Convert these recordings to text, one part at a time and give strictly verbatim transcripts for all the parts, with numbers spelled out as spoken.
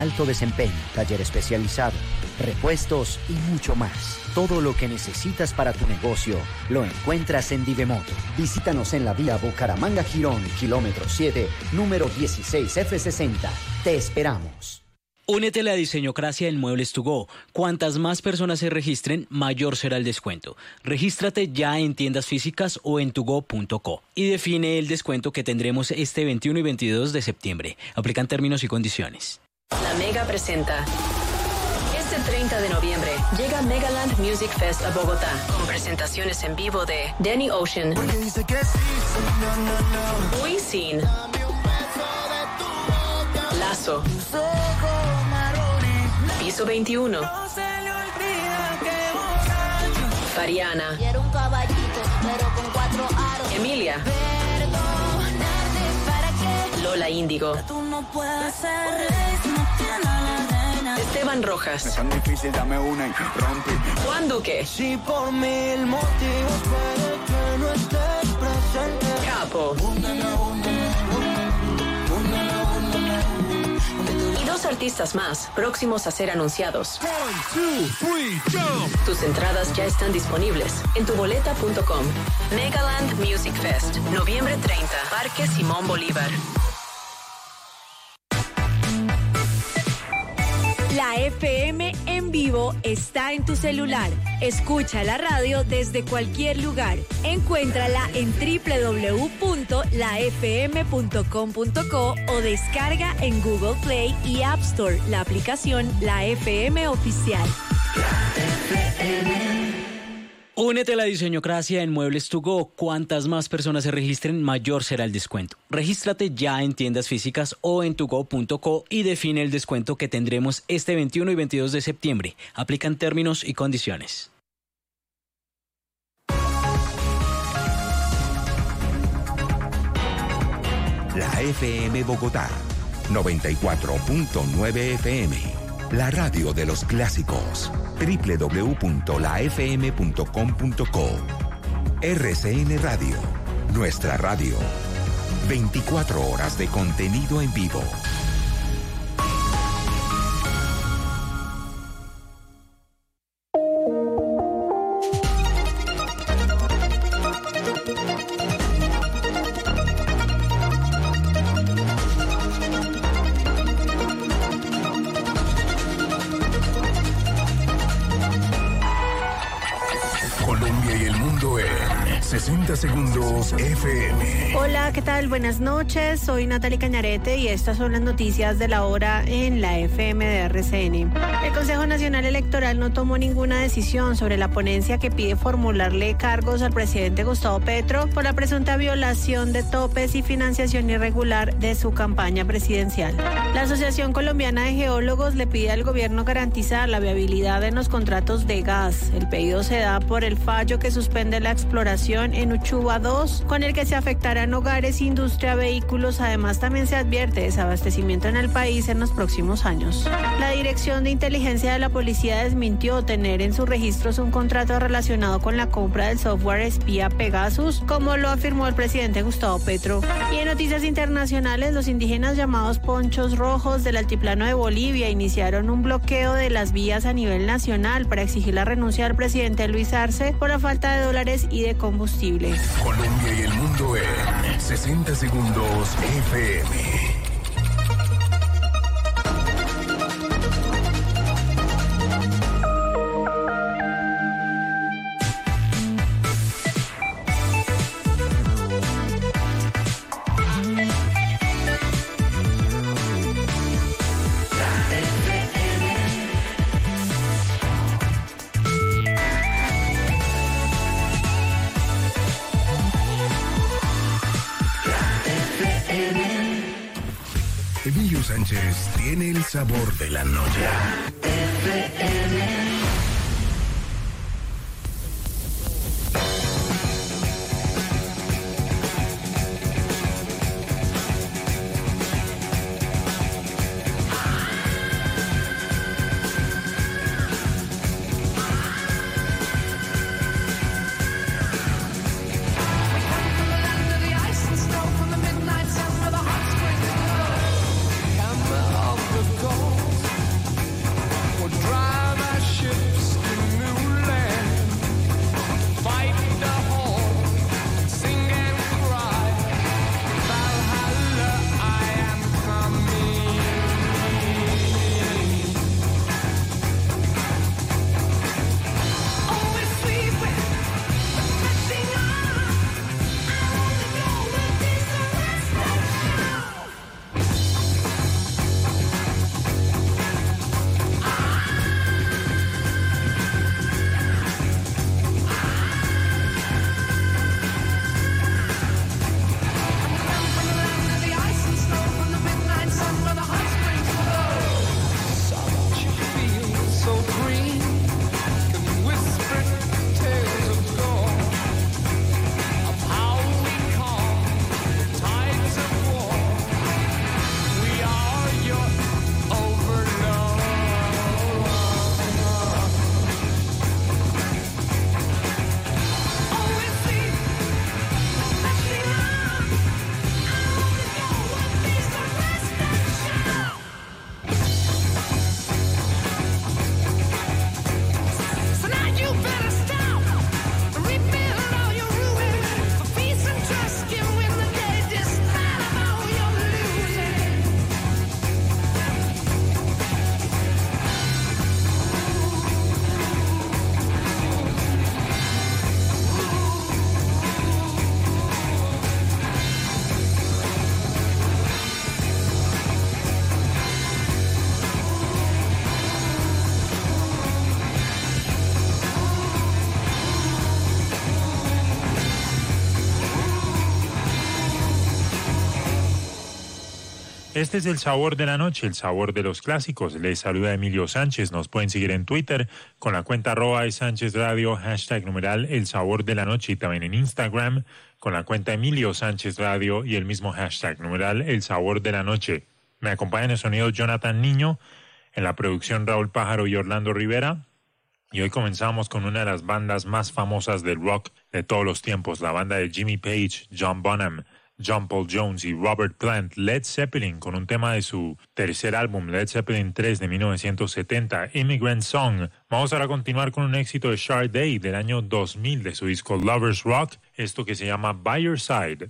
alto desempeño, taller especializado, repuestos y mucho más. Todo lo que necesitas para tu negocio lo encuentras en Divemoto. Visítanos en la vía Bucaramanga-Girón, kilómetro siete, número dieciséis F sesenta. Te esperamos. Únete a la Diseñocracia en Muebles to Go. Cuantas más personas se registren, mayor será el descuento. Regístrate ya en tiendas físicas o en tugo punto co y define el descuento que tendremos este veintiuno y veintidós de septiembre. Aplican términos y condiciones. La Mega presenta. Este treinta de noviembre llega Megaland Music Fest a Bogotá con presentaciones en vivo de Danny Ocean, Wisin, Lazo, Piso veintiuno, Fariana, Emilia, Lola Índigo, Esteban Rojas, Juan Duque, Capo y dos artistas más próximos a ser anunciados. Tus entradas ya están disponibles en tu boleta punto com. Megaland Music Fest, noviembre treinta, Parque Simón Bolívar. La F M en vivo está en tu celular. Escucha la radio desde cualquier lugar. Encuéntrala en doble u doble u doble u punto la f m punto com punto co o descarga en Google Play y App Store la aplicación La F M Oficial. La F M. Únete a la Diseñocracia en Muebles to Go. Cuantas más personas se registren, mayor será el descuento. Regístrate ya en tiendas físicas o en tugo punto co y define el descuento que tendremos este veintiuno y veintidós de septiembre. Aplican términos y condiciones. La F M Bogotá, noventa y cuatro punto nueve F M. La radio de los clásicos. doble u doble u doble u punto la f m punto com punto co. R C N Radio. Nuestra radio. veinticuatro horas de contenido en vivo. sesenta segundos F M. Hola, ¿qué tal? Buenas noches. Soy Natalie Cañarete y estas son las noticias de la hora en la F M de R C N. El Consejo Nacional Electoral no tomó ninguna decisión sobre la ponencia que pide formularle cargos al presidente Gustavo Petro por la presunta violación de topes y financiación irregular de su campaña presidencial. La Asociación Colombiana de Geólogos le pide al gobierno garantizar la viabilidad en los contratos de gas. El pedido se da por el fallo que suspende la exploración en Uchuba dos, con el que se afectarán hogares, industria, vehículos. Además, también se advierte desabastecimiento en el país en los próximos años. La Dirección de Inteligencia de la Policía desmintió tener en sus registros un contrato relacionado con la compra del software espía Pegasus, como lo afirmó el presidente Gustavo Petro. Y en noticias internacionales, los indígenas llamados Ponchos Rojos del altiplano de Bolivia iniciaron un bloqueo de las vías a nivel nacional para exigir la renuncia del presidente Luis Arce por la falta de dólares y de combustible. Colombia y el mundo en sesenta segundos F M. Emilio Sánchez tiene el sabor de la noche. F M. Hammer of the gold. Este es el sabor de la noche, el sabor de los clásicos. Les saluda Emilio Sánchez. Nos pueden seguir en Twitter con la cuenta arroba de Sánchez Radio, hashtag numeral el sabor de la noche, y también en Instagram con la cuenta Emilio Sánchez Radio y el mismo hashtag numeral el sabor de la noche. Me acompaña en el sonido Jonathan Niño, en la producción Raúl Pájaro y Orlando Rivera. Y hoy comenzamos con una de las bandas más famosas del rock de todos los tiempos, la banda de Jimmy Page, John Bonham, John Paul Jones y Robert Plant, Led Zeppelin, con un tema de su tercer álbum, Led Zeppelin tres de mil novecientos setenta, Immigrant Song. Vamos ahora a continuar con un éxito de Sade del año dos mil de su disco Lovers Rock, esto que se llama By Your Side.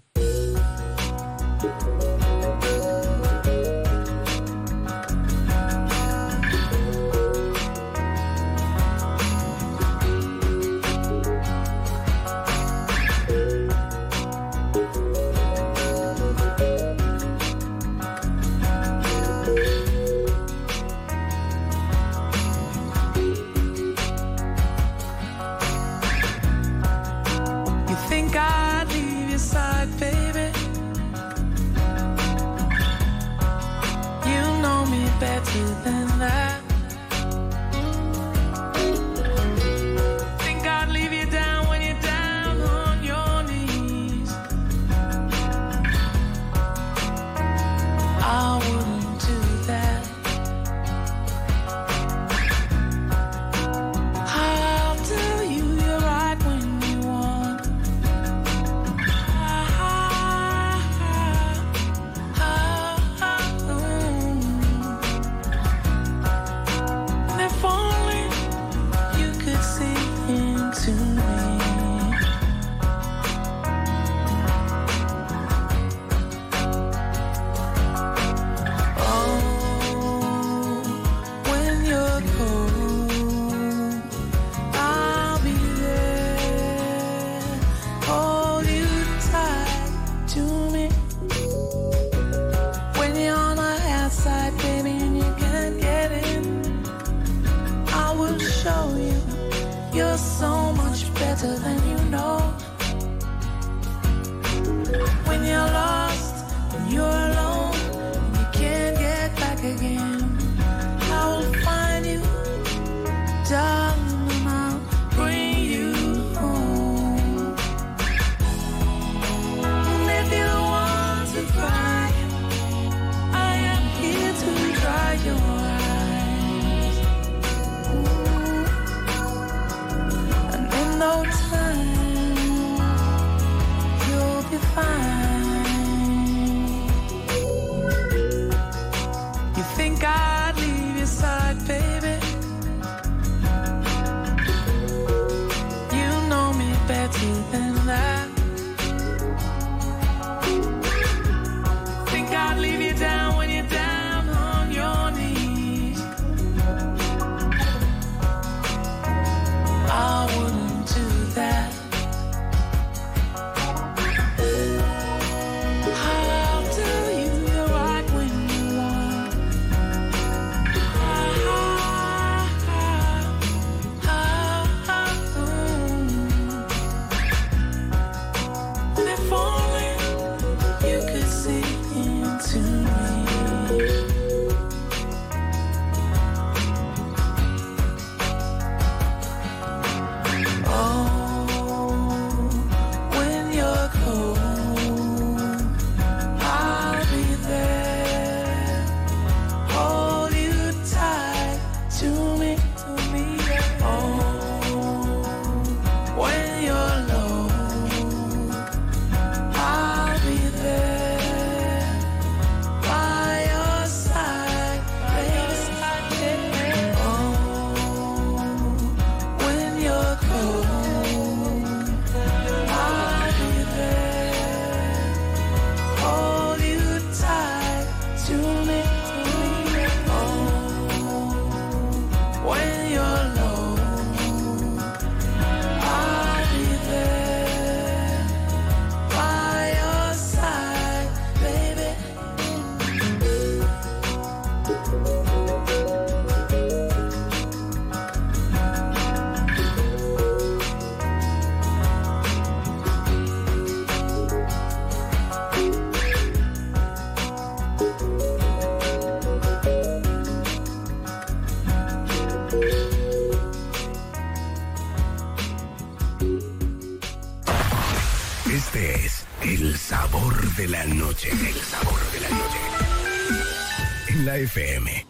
No time Este es el sabor de la noche. El sabor de la noche. En la F M.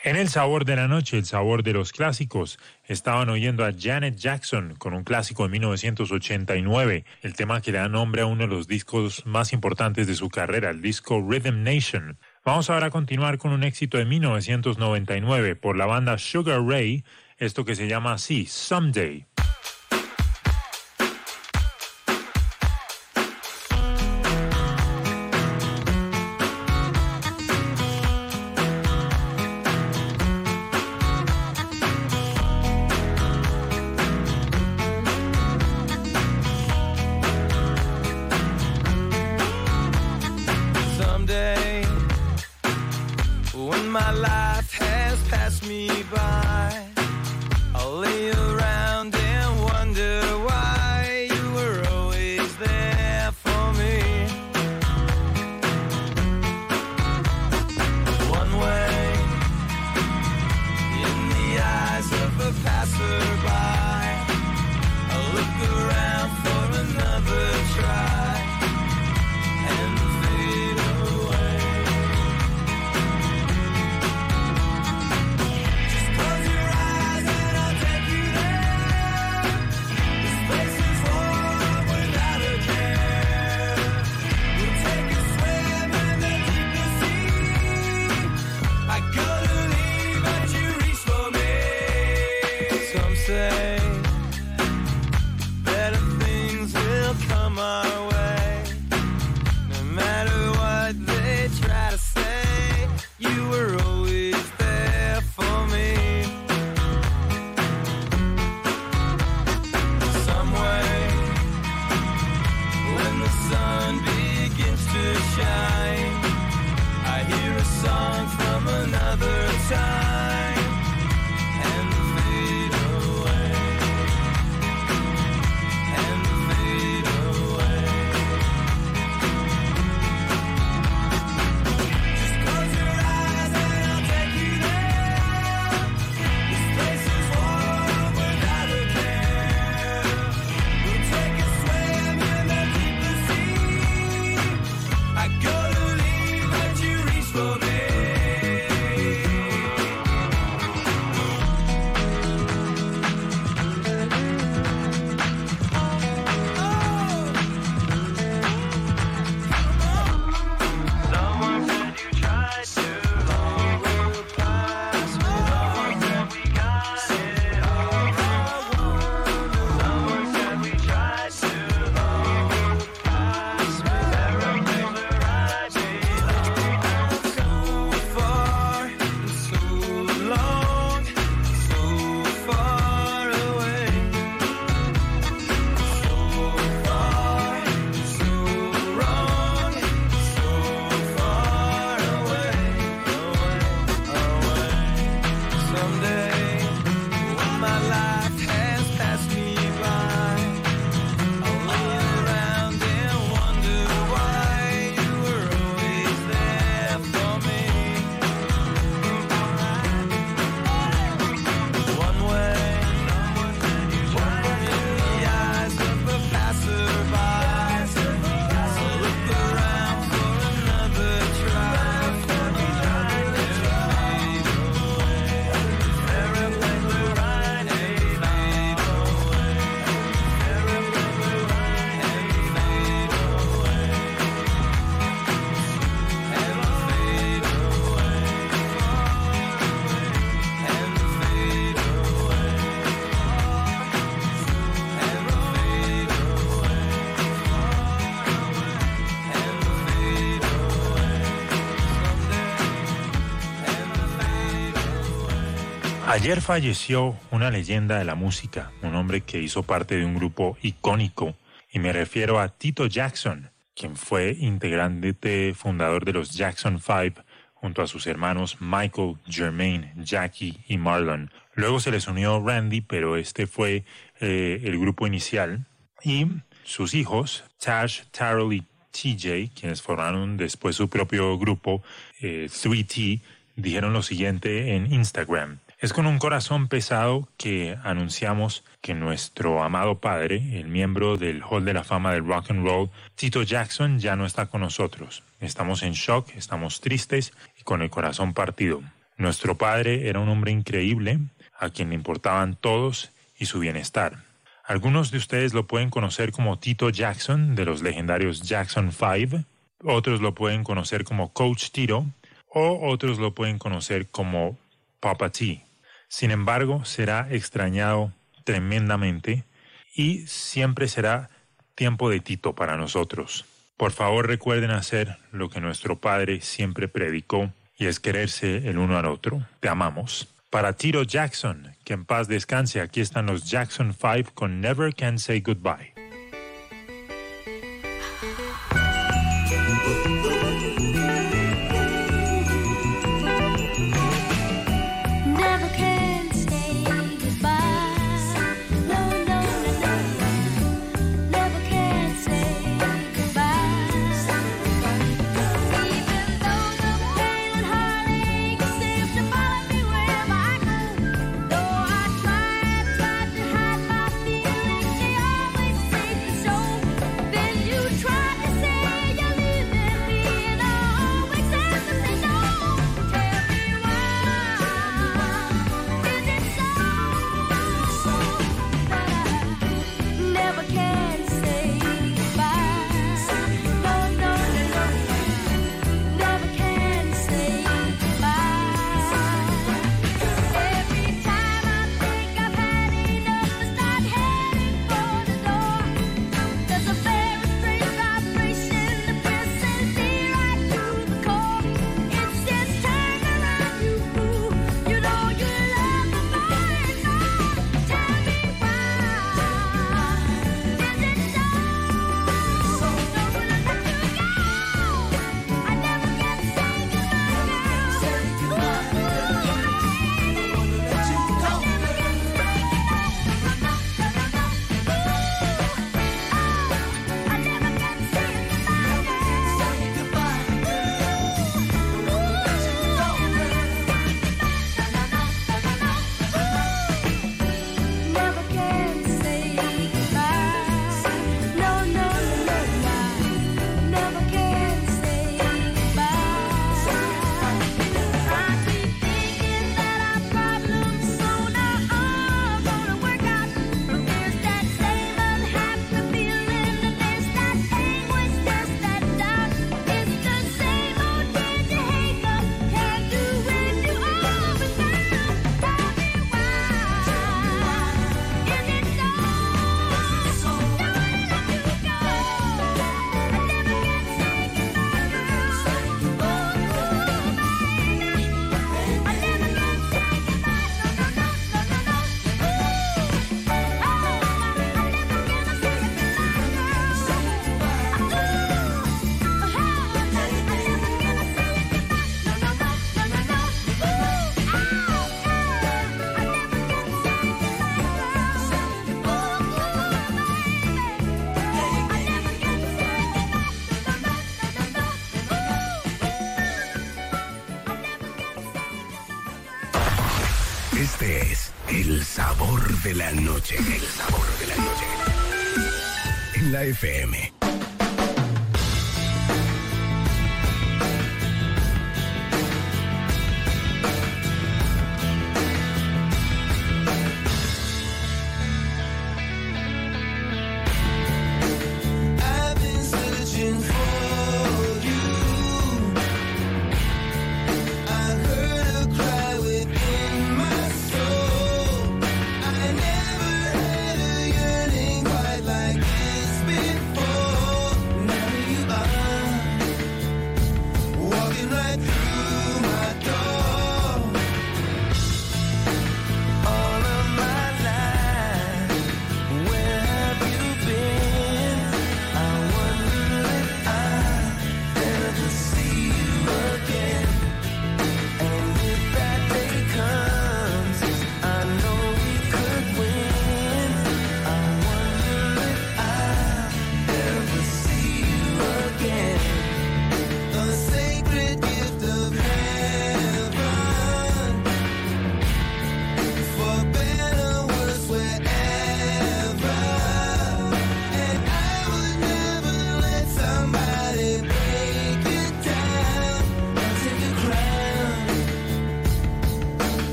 En el sabor de la noche, el sabor de los clásicos, estaban oyendo a Janet Jackson con un clásico de mil novecientos ochenta y nueve, el tema que le da nombre a uno de los discos más importantes de su carrera, el disco Rhythm Nation. Vamos ahora a continuar con un éxito de mil novecientos noventa y nueve por la banda Sugar Ray, esto que se llama así, Someday. Ayer falleció una leyenda de la música, un hombre que hizo parte de un grupo icónico, y me refiero a Tito Jackson, quien fue integrante fundador de los Jackson Five, junto a sus hermanos Michael, Jermaine, Jackie y Marlon. Luego se les unió Randy, pero este fue eh, el grupo inicial, y sus hijos, Tash, Tarell y T J, quienes formaron después su propio grupo, eh, tres T, dijeron lo siguiente en Instagram: es con un corazón pesado que anunciamos que nuestro amado padre, el miembro del Hall de la Fama del Rock and Roll, Tito Jackson, ya no está con nosotros. Estamos en shock, estamos tristes y con el corazón partido. Nuestro padre era un hombre increíble, a quien le importaban todos y su bienestar. Algunos de ustedes lo pueden conocer como Tito Jackson, de los legendarios Jackson Five. Otros lo pueden conocer como Coach Tito, o otros lo pueden conocer como Papa T. Sin embargo, será extrañado tremendamente y siempre será tiempo de Tito para nosotros. Por favor, recuerden hacer lo que nuestro padre siempre predicó, y es quererse el uno al otro. Te amamos. Para Tito Jackson, que en paz descanse, aquí están los Jackson Five con Never Can Say Goodbye. Este es el sabor de la noche. El sabor de la noche. En la F M. Before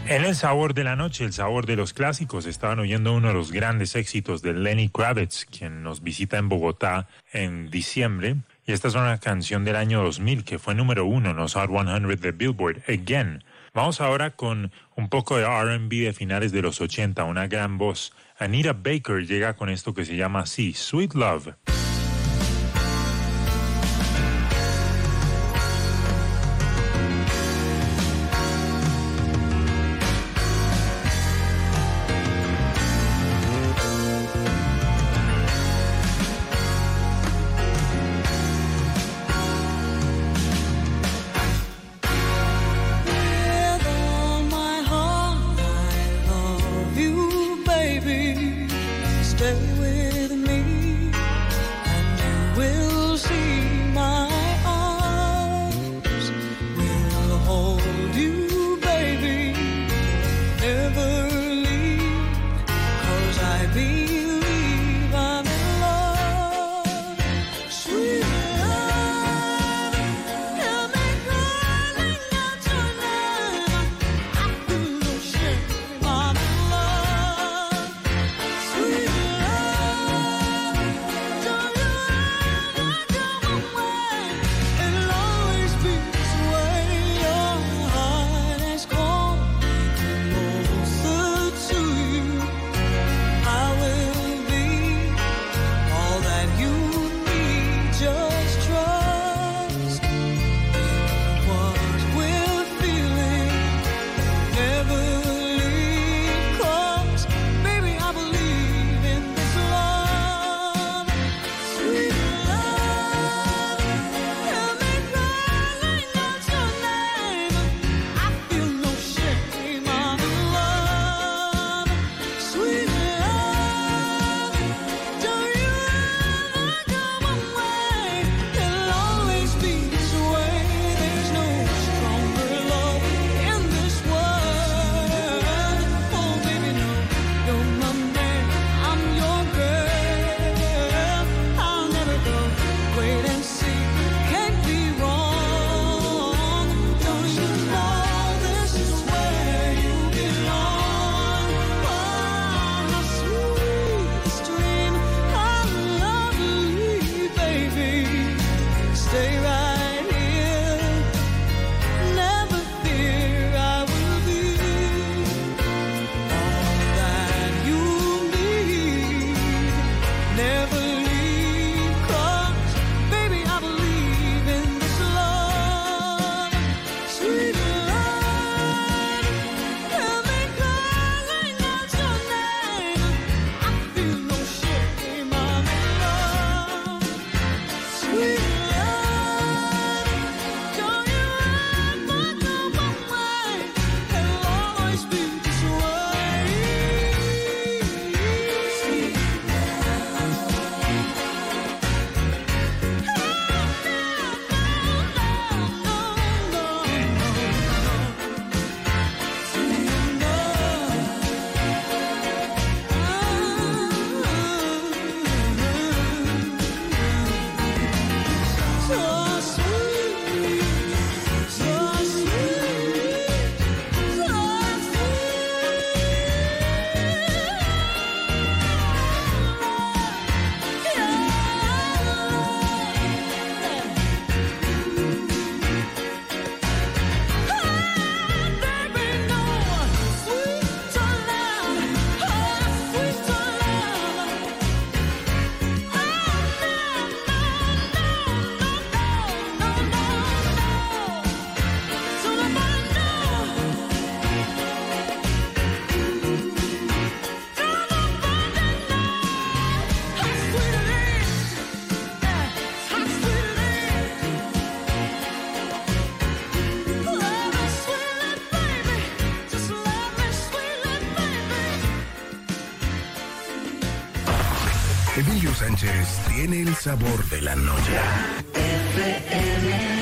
En el sabor de la noche, el sabor de los clásicos, estaban oyendo uno de los grandes éxitos de Lenny Kravitz, quien nos visita en Bogotá en diciembre. Y esta es una canción del año dos mil que fue número uno en los Hot cien de Billboard, Again. Vamos ahora con un poco de R and B de finales de los ochenta, una gran voz. Anita Baker llega con esto que se llama así, Sweet Love. Emilio Sánchez tiene el sabor de la noche. F M.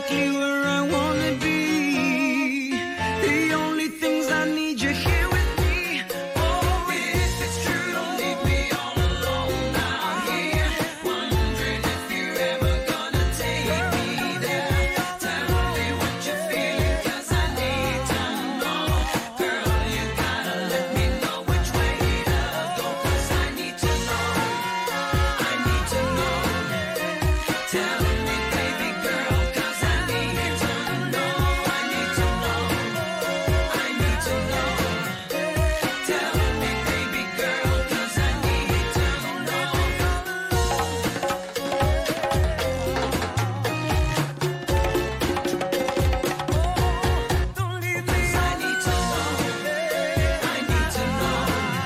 exactly where I wanna be. The only things I need you here with me. Oh, if it's true, don't leave me all alone out here, wondering if you're ever gonna take me there. Tell me what you're feeling, 'cause I need to know. Girl, you gotta let me know which way to go, 'cause I need to know. I need to know. Tell me, baby girl, 'cause I need to know. I need to know. I need to know. Tell me, baby girl, 'cause I need to know. Don't leave me. I need to know. I need to know.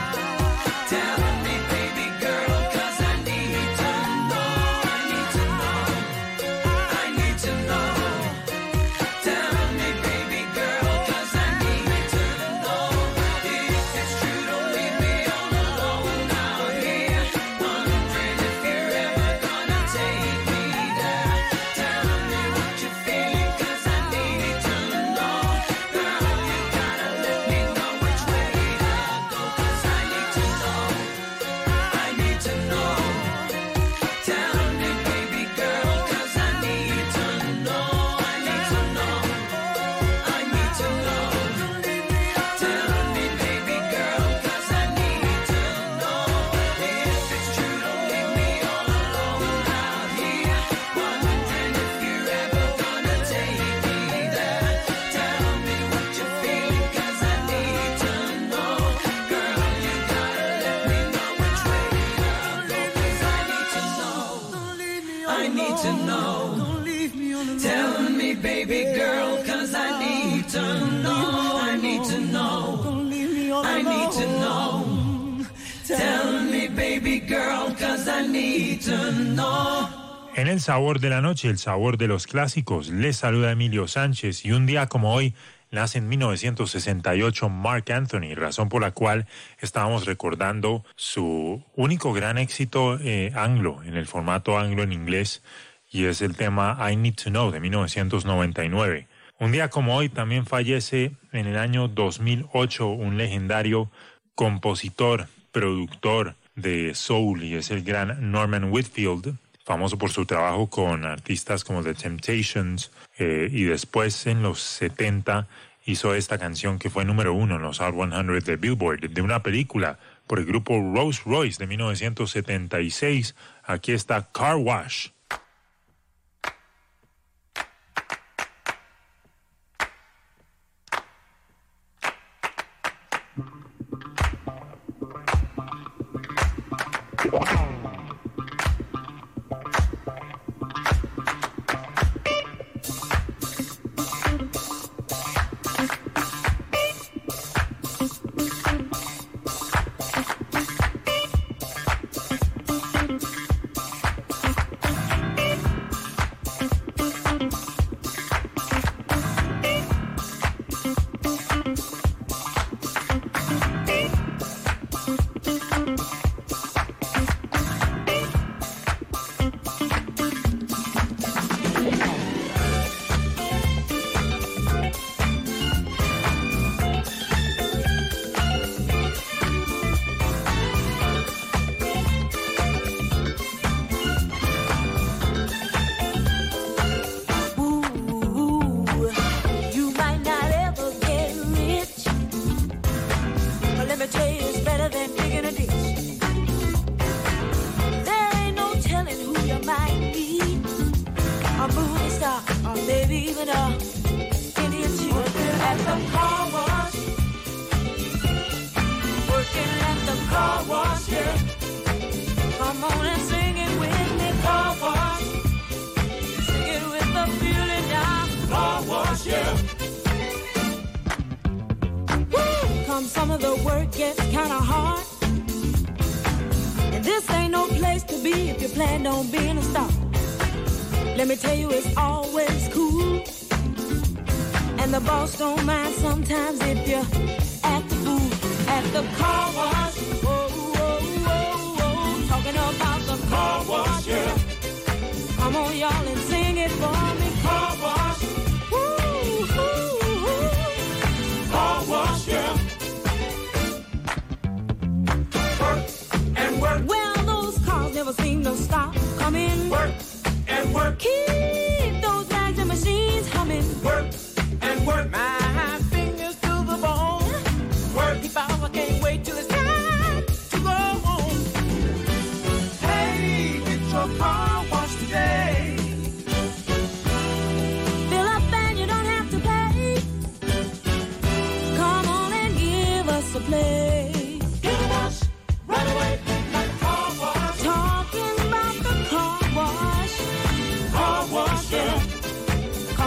Tell me, baby girl, 'cause I need to know. I need to know. I need to know. Tell me, baby girl, 'cause I need to know. If it's true, don't leave me all alone out here, wondering if you're ever gonna take me there. Tell me what you're feeling, 'cause I need to know. Girl, you gotta let me know which way to go, 'cause I need to know. I need to know. Tell me, baby girl, 'cause I need to know. I need to know. I need to know. Tell me, baby girl, 'cause I need to know. If it's true, don't leave me all alone out here, wondering if you're ever gonna take me there. Tell me what you're feeling, 'cause I need to know. Girl, you gotta let me know which way to go, 'cause I need to know. I need to know. Tell me, baby girl, 'cause I need to know. I need to know. I need to know. Tell me, baby girl, 'cause I need to know. En el sabor de la noche, el sabor de los clásicos, les saluda Emilio Sánchez y un día como hoy nace en mil novecientos sesenta y ocho Marc Anthony, razón por la cual estábamos recordando su único gran éxito eh, anglo, en el formato anglo en inglés, y es el tema I Need to Know de mil novecientos noventa y nueve. Un día como hoy también fallece en el año dos mil ocho un legendario compositor, productor de soul, y es el gran Norman Whitfield, famoso por su trabajo con artistas como The Temptations, eh, y después en los setenta hizo esta canción que fue número uno en los Hot cien de Billboard, de una película por el grupo Rolls Royce de mil novecientos setenta y seis. Aquí está Car Wash. Some of the work gets kind of hard, and this ain't no place to be if you plan on being a star. Let me tell you, it's always cool, and the boss don't mind sometimes if you act the fool at the car wash. Whoa, whoa, whoa, whoa, talking about the car wash, yeah. Come on, y'all, and sing it for me. Car wash.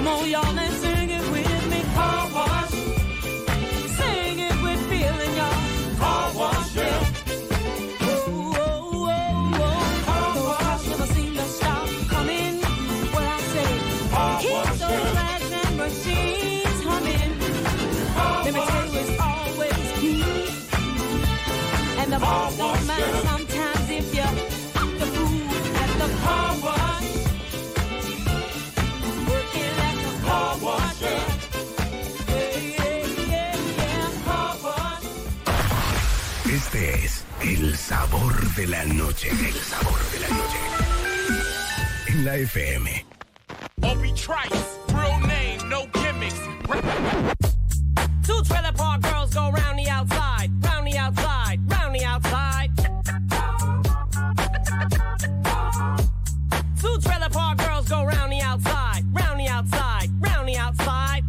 Come on, y'all, and sing it with me. Car wash. Sing it with feeling, y'all. Car wash, yeah. Oh, oh, oh, oh. Car those cars never seem to stop coming. Well, I say, keep those rags and machines humming. Let me tell you, it's always cool. And the boss don't mind sometimes if you act the fool at the car wash. Working at the car wash, yeah. Yeah, yeah, yeah, yeah, car wash. Este es el sabor de la noche. El sabor de la noche. En la F M. Obi Trice, real name, no gimmicks. Two trailer park girls go round the outside, round the outside, round the outside. Two trailer park girls go round the outside, round the outside, round the outside.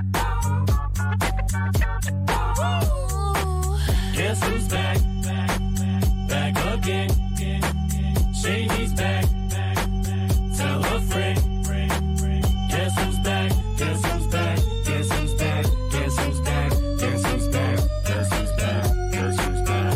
Guess who's back? Back, back again. Shady's back. Tell a friend. Guess who's back? Guess who's back? Guess who's back? Guess who's back? Guess who's back? Guess who's back? Guess who's back?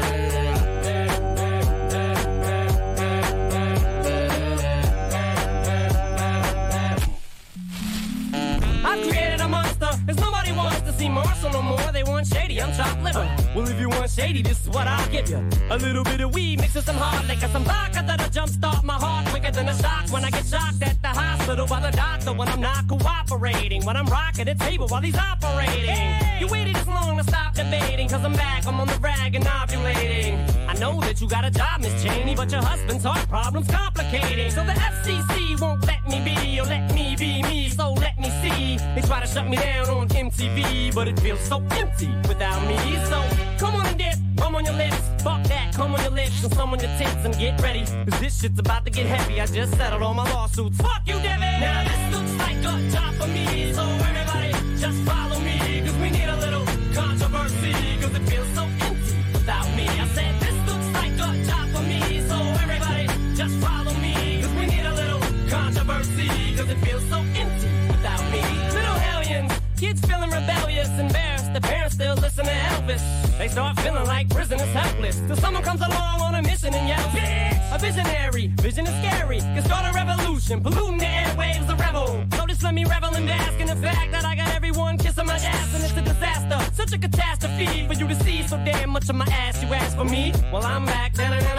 I've created a monster, cause nobody wants to see Marshall no more. They want Shady, I'm chopped liver. Well, if you want Shady, this is what I'll give you. A little bit of weed mixed with some hard liquor, some vodka that'll jumpstart my heart quicker than a shock when I get shocked at the hospital by the doctor when I'm not cooperating, when I'm rocking the table while he's operating. Hey! You waited this long to stop debating, cause I'm back, I'm on the rag and ovulating. I know that you got a job, Miss Cheney, but your husband's heart problem's complicating. So the F C C won't let me be, or let me be me, so let me see. They try to shut me down on M T V, but it feels so empty without me. So come on and dip, come on your lips, fuck that, come on your lips and some on your tits and get ready, cause this shit's about to get heavy. I just settled all my lawsuits. Fuck you, Devin! Now this looks like a job for me, so everybody just follow me, cause we need a little controversy, cause it feels so empty without me. I said this looks like a job for me, so everybody just follow me, cause we need a little controversy, cause it feels so empty without me. Little hellions, kids feeling rebellious, embarrassed, the parents still listen to Elvis. They start feeling like prisoners helpless, till someone comes along on a mission and yells, bitch! A visionary, vision is scary, can start a revolution, polluting the airwaves, a rebel. So just let me revel and bask in the fact that I got everyone kissing my ass and it's a disaster, such a catastrophe for you to see so damn much of my ass. You ask for me, well I'm back.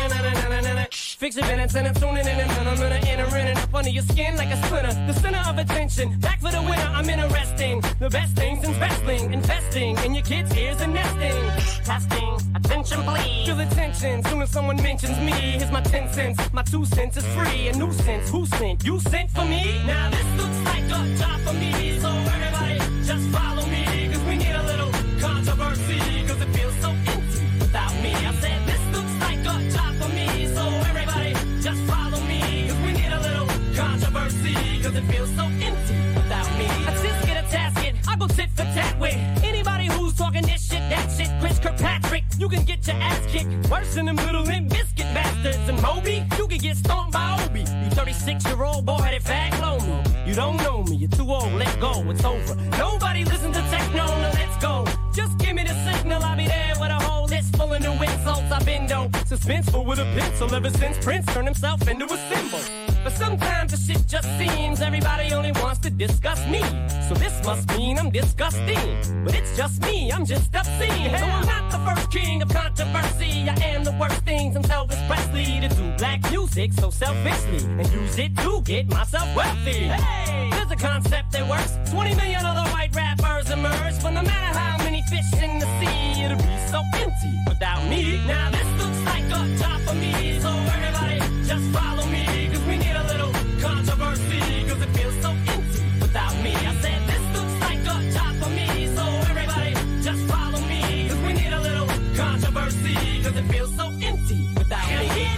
Fix your minutes and I'm tuning in and I'm gonna enter in and up under your skin like a splinter. The center of attention, back for the winner, I'm interesting. The best thing since wrestling, investing in your kids' ears and nesting. Testing, attention please. Feel the tension, soon as someone mentions me. Here's my ten cents, my two cents is free. A nuisance, who sent? You sent for me? Now this looks like a job for me, so everybody just follow me, cause we need a little controversy, cause it feels so empty without me. I said this looks like a job for me, so everybody just follow me, cause we need a little controversy, cause it feels so empty without me. I just get a tasket, I go tit for tat with anybody who's talking this shit, that shit. Chris Kirkpatrick, you can get your ass kicked worse than them little Limp Bizkit bastards. And Moby, you can get stomped by Obi. You thirty-six-year-old boy-headed fag blow me. You don't know me, you're too old, let go, it's over. Nobody listen to techno, now let's go. Just give me the signal, I'll be there with a whole list full of new insults. I've been dope, suspenseful with a pencil ever since Prince turned himself into a symbol. But sometimes the shit just seems everybody only wants to discuss me. So this must mean I'm disgusting. But it's just me, I'm just obscene. So I'm not the first king of controversy. I am the worst thing since Elvis Presley to do black music so selfishly and use it to get myself wealthy. Hey, there's a concept that works. twenty million other white rappers emerge, but no matter how many fish in the sea, it'll be so empty without me. Now this looks like a job for me, so everybody just follow me, cause we need a little controversy, cause it feels so empty without me. I said this looks like a job for me, so everybody just follow me, cause we need a little controversy, cause it feels so empty without me.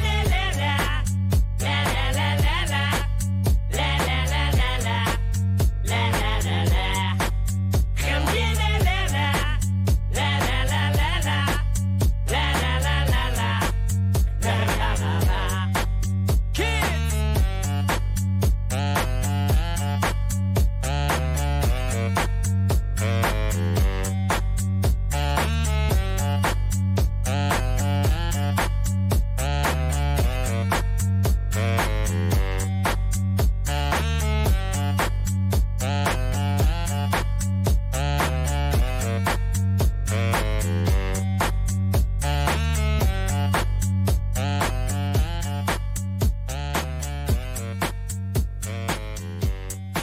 Kids,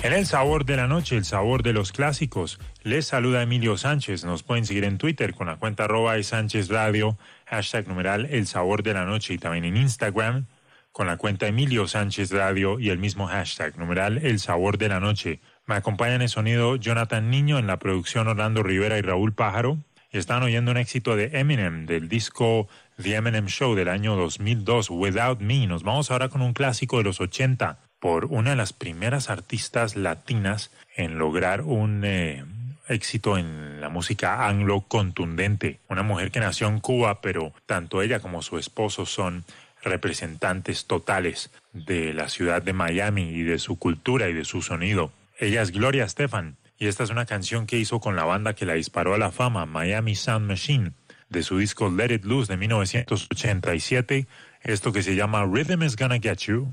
En el sabor de la noche, el sabor de los clásicos, les saluda Emilio Sánchez. Nos pueden seguir en Twitter con la cuenta arroba Sánchez Radio, hashtag numeral el sabor de la noche, y también en Instagram con la cuenta Emilio Sánchez Radio y el mismo hashtag numeral el sabor de la noche. Me acompañan en sonido Jonathan Niño, en la producción Orlando Rivera y Raúl Pájaro. Y están oyendo un éxito de Eminem del disco The Eminem Show del año dos mil dos, Without Me. Nos vamos ahora con un clásico de los ochenta, por una de las primeras artistas latinas en lograr un eh, éxito en la música anglo contundente. Una mujer que nació en Cuba, pero tanto ella como su esposo son representantes totales de la ciudad de Miami y de su cultura y de su sonido. Ella es Gloria Estefan, y esta es una canción que hizo con la banda que la disparó a la fama, Miami Sound Machine, de su disco Let It Loose de mil novecientos ochenta y siete, esto que se llama Rhythm Is Gonna Get You.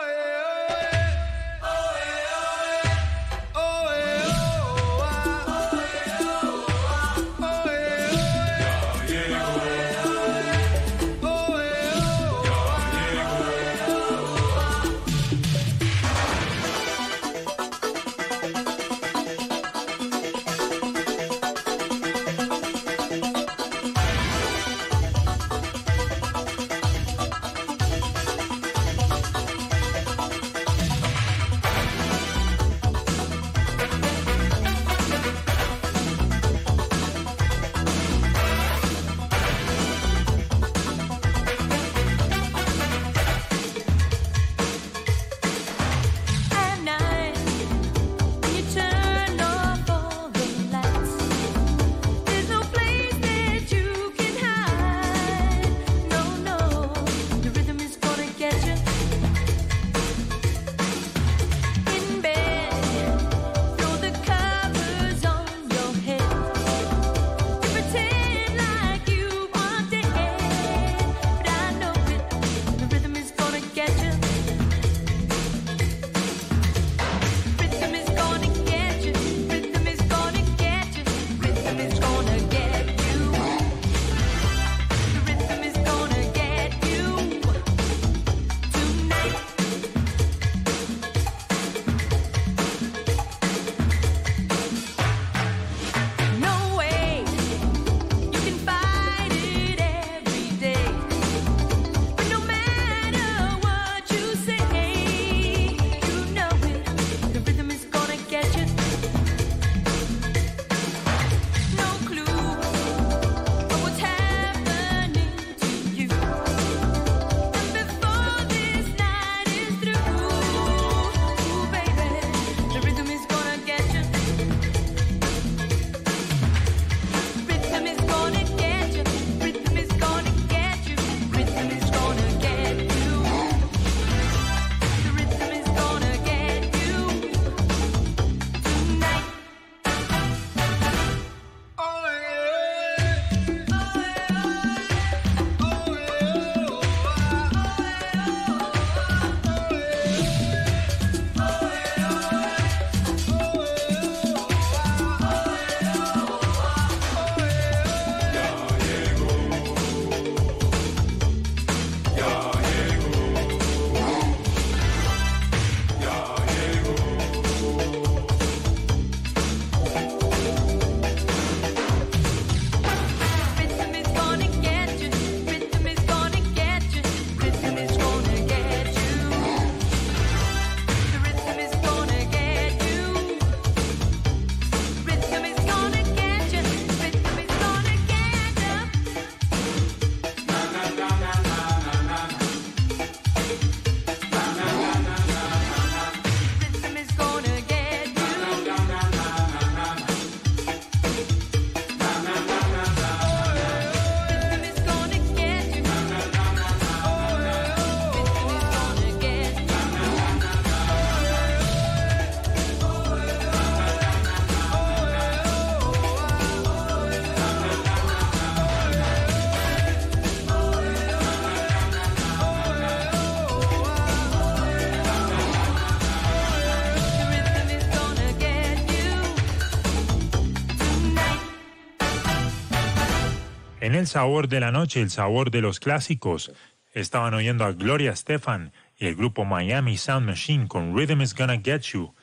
En el sabor de la noche, el sabor de los clásicos, estaban oyendo a Gloria Estefan y el grupo Miami Sound Machine con Rhythm Is Gonna Get You,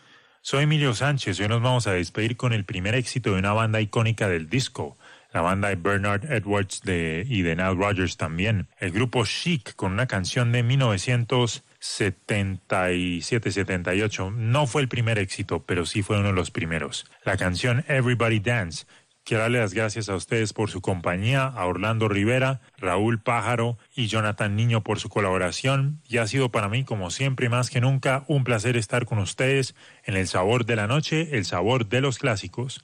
Soy Emilio Sánchez. Hoy nos vamos a despedir con el primer éxito de una banda icónica del disco, la banda de Bernard Edwards de, y de Nile Rodgers también. El grupo Chic, con una canción de mil novecientos setenta y siete setenta y ocho. No fue el primer éxito, pero sí fue uno de los primeros. La canción Everybody Dance. Quiero darle las gracias a ustedes por su compañía, a Orlando Rivera, Raúl Pájaro y Jonathan Niño por su colaboración. Y ha sido para mí, como siempre y más que nunca, un placer estar con ustedes en El Sabor de la Noche, el sabor de los clásicos.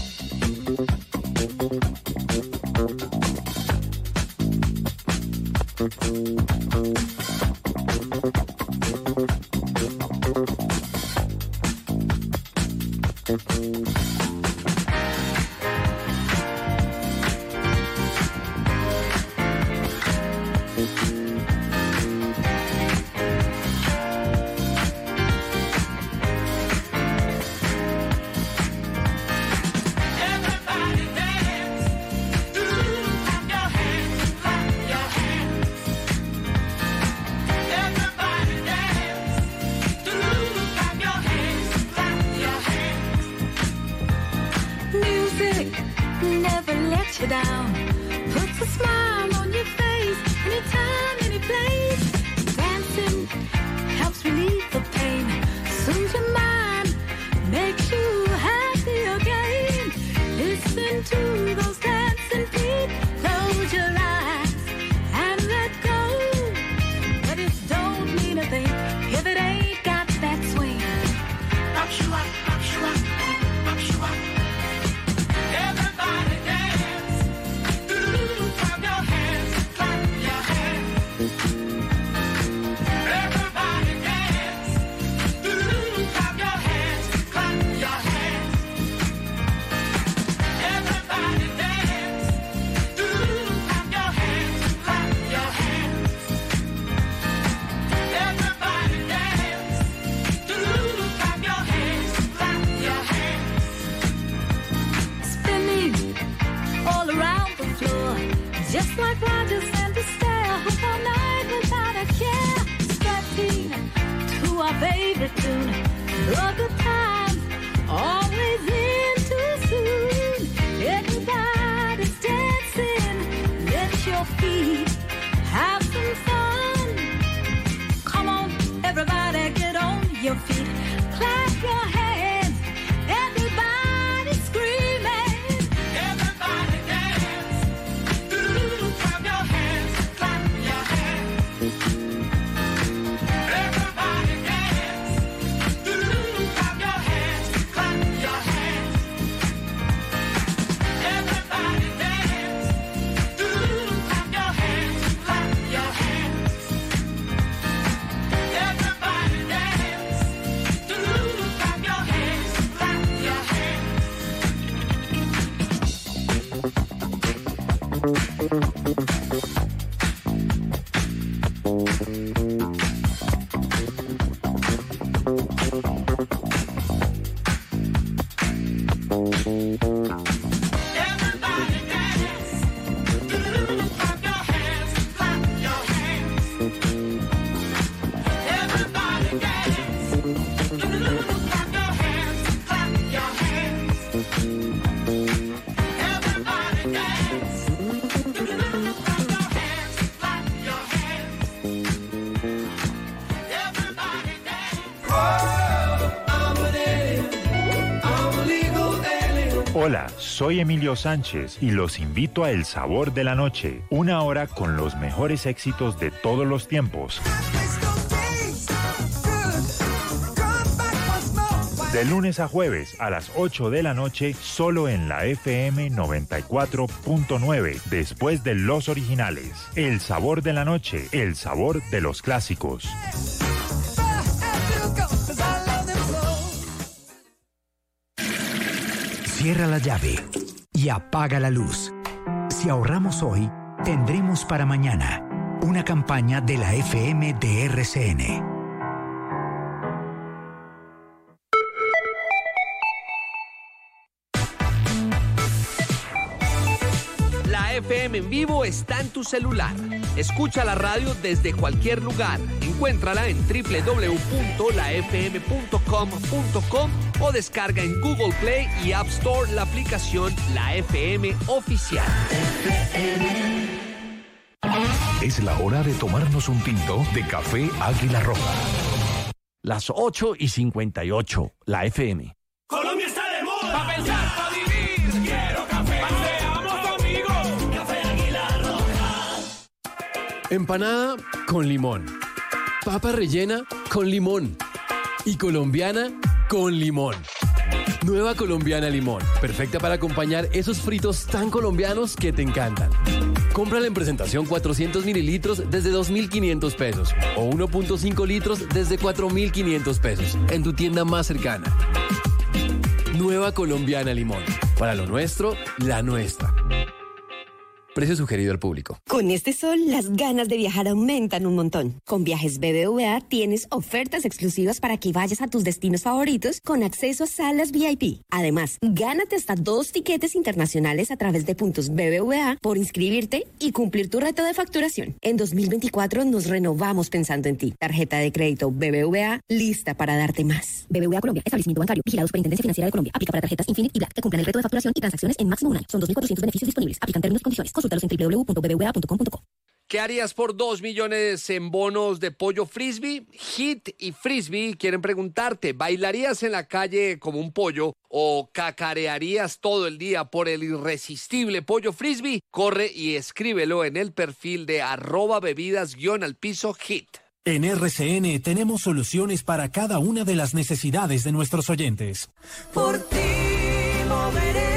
Hola, soy Emilio Sánchez y los invito a El Sabor de la Noche, una hora con los mejores éxitos de todos los tiempos. De lunes a jueves a las ocho de la noche, solo en la F M noventa y cuatro punto nueve, después de los originales. El Sabor de la Noche, el sabor de los clásicos. Cierra la llave y apaga la luz. Si ahorramos hoy, tendremos para mañana. Una campaña de la F M de R C N. La F M en vivo está en tu celular. Escucha la radio desde cualquier lugar. Encuéntrala en doble u doble u doble u punto la f m punto com punto co o descarga en Google Play y App Store la aplicación La F M Oficial. Es la hora de tomarnos un tinto de café Águila Roja. Las ocho y cincuenta y ocho, la F M. Colombia está de moda. Pa' pensar, pa' vivir. Quiero café. Seamos amigos. Café Águila Roja. Empanada con limón. Papa rellena con limón. Y colombiana con limón. Nueva colombiana limón. Perfecta para acompañar esos fritos tan colombianos que te encantan. Cómprala en presentación cuatrocientos mililitros desde dos mil quinientos pesos. O uno punto cinco litros desde cuatro mil quinientos pesos. En tu tienda más cercana. Nueva colombiana limón. Para lo nuestro, la nuestra. Precio sugerido al público. Con este sol, las ganas de viajar aumentan un montón. Con Viajes B B V A tienes ofertas exclusivas para que vayas a tus destinos favoritos con acceso a salas V I P. Además, gánate hasta dos tiquetes internacionales a través de puntos B B V A por inscribirte y cumplir tu reto de facturación. En dos mil veinticuatro nos renovamos pensando en ti. Tarjeta de crédito B B V A lista para darte más. B B V A Colombia, establecimiento bancario, vigilado Superintendencia Financiera de Colombia. Aplica para tarjetas Infinite y Black que cumplan el reto de facturación y transacciones en máximo un año. Son dos mil cuatrocientos beneficios disponibles. Aplican términos y condiciones. Consúltalos en doble u doble u doble u punto b b v a punto com punto co. ¿Qué harías por dos millones en bonos de pollo frisbee? Hit y Frisbee quieren preguntarte, ¿bailarías en la calle como un pollo o cacarearías todo el día por el irresistible pollo frisbee? Corre y escríbelo en el perfil de arroba bebidas guión al piso hit. En R C N tenemos soluciones para cada una de las necesidades de nuestros oyentes. Por ti moveré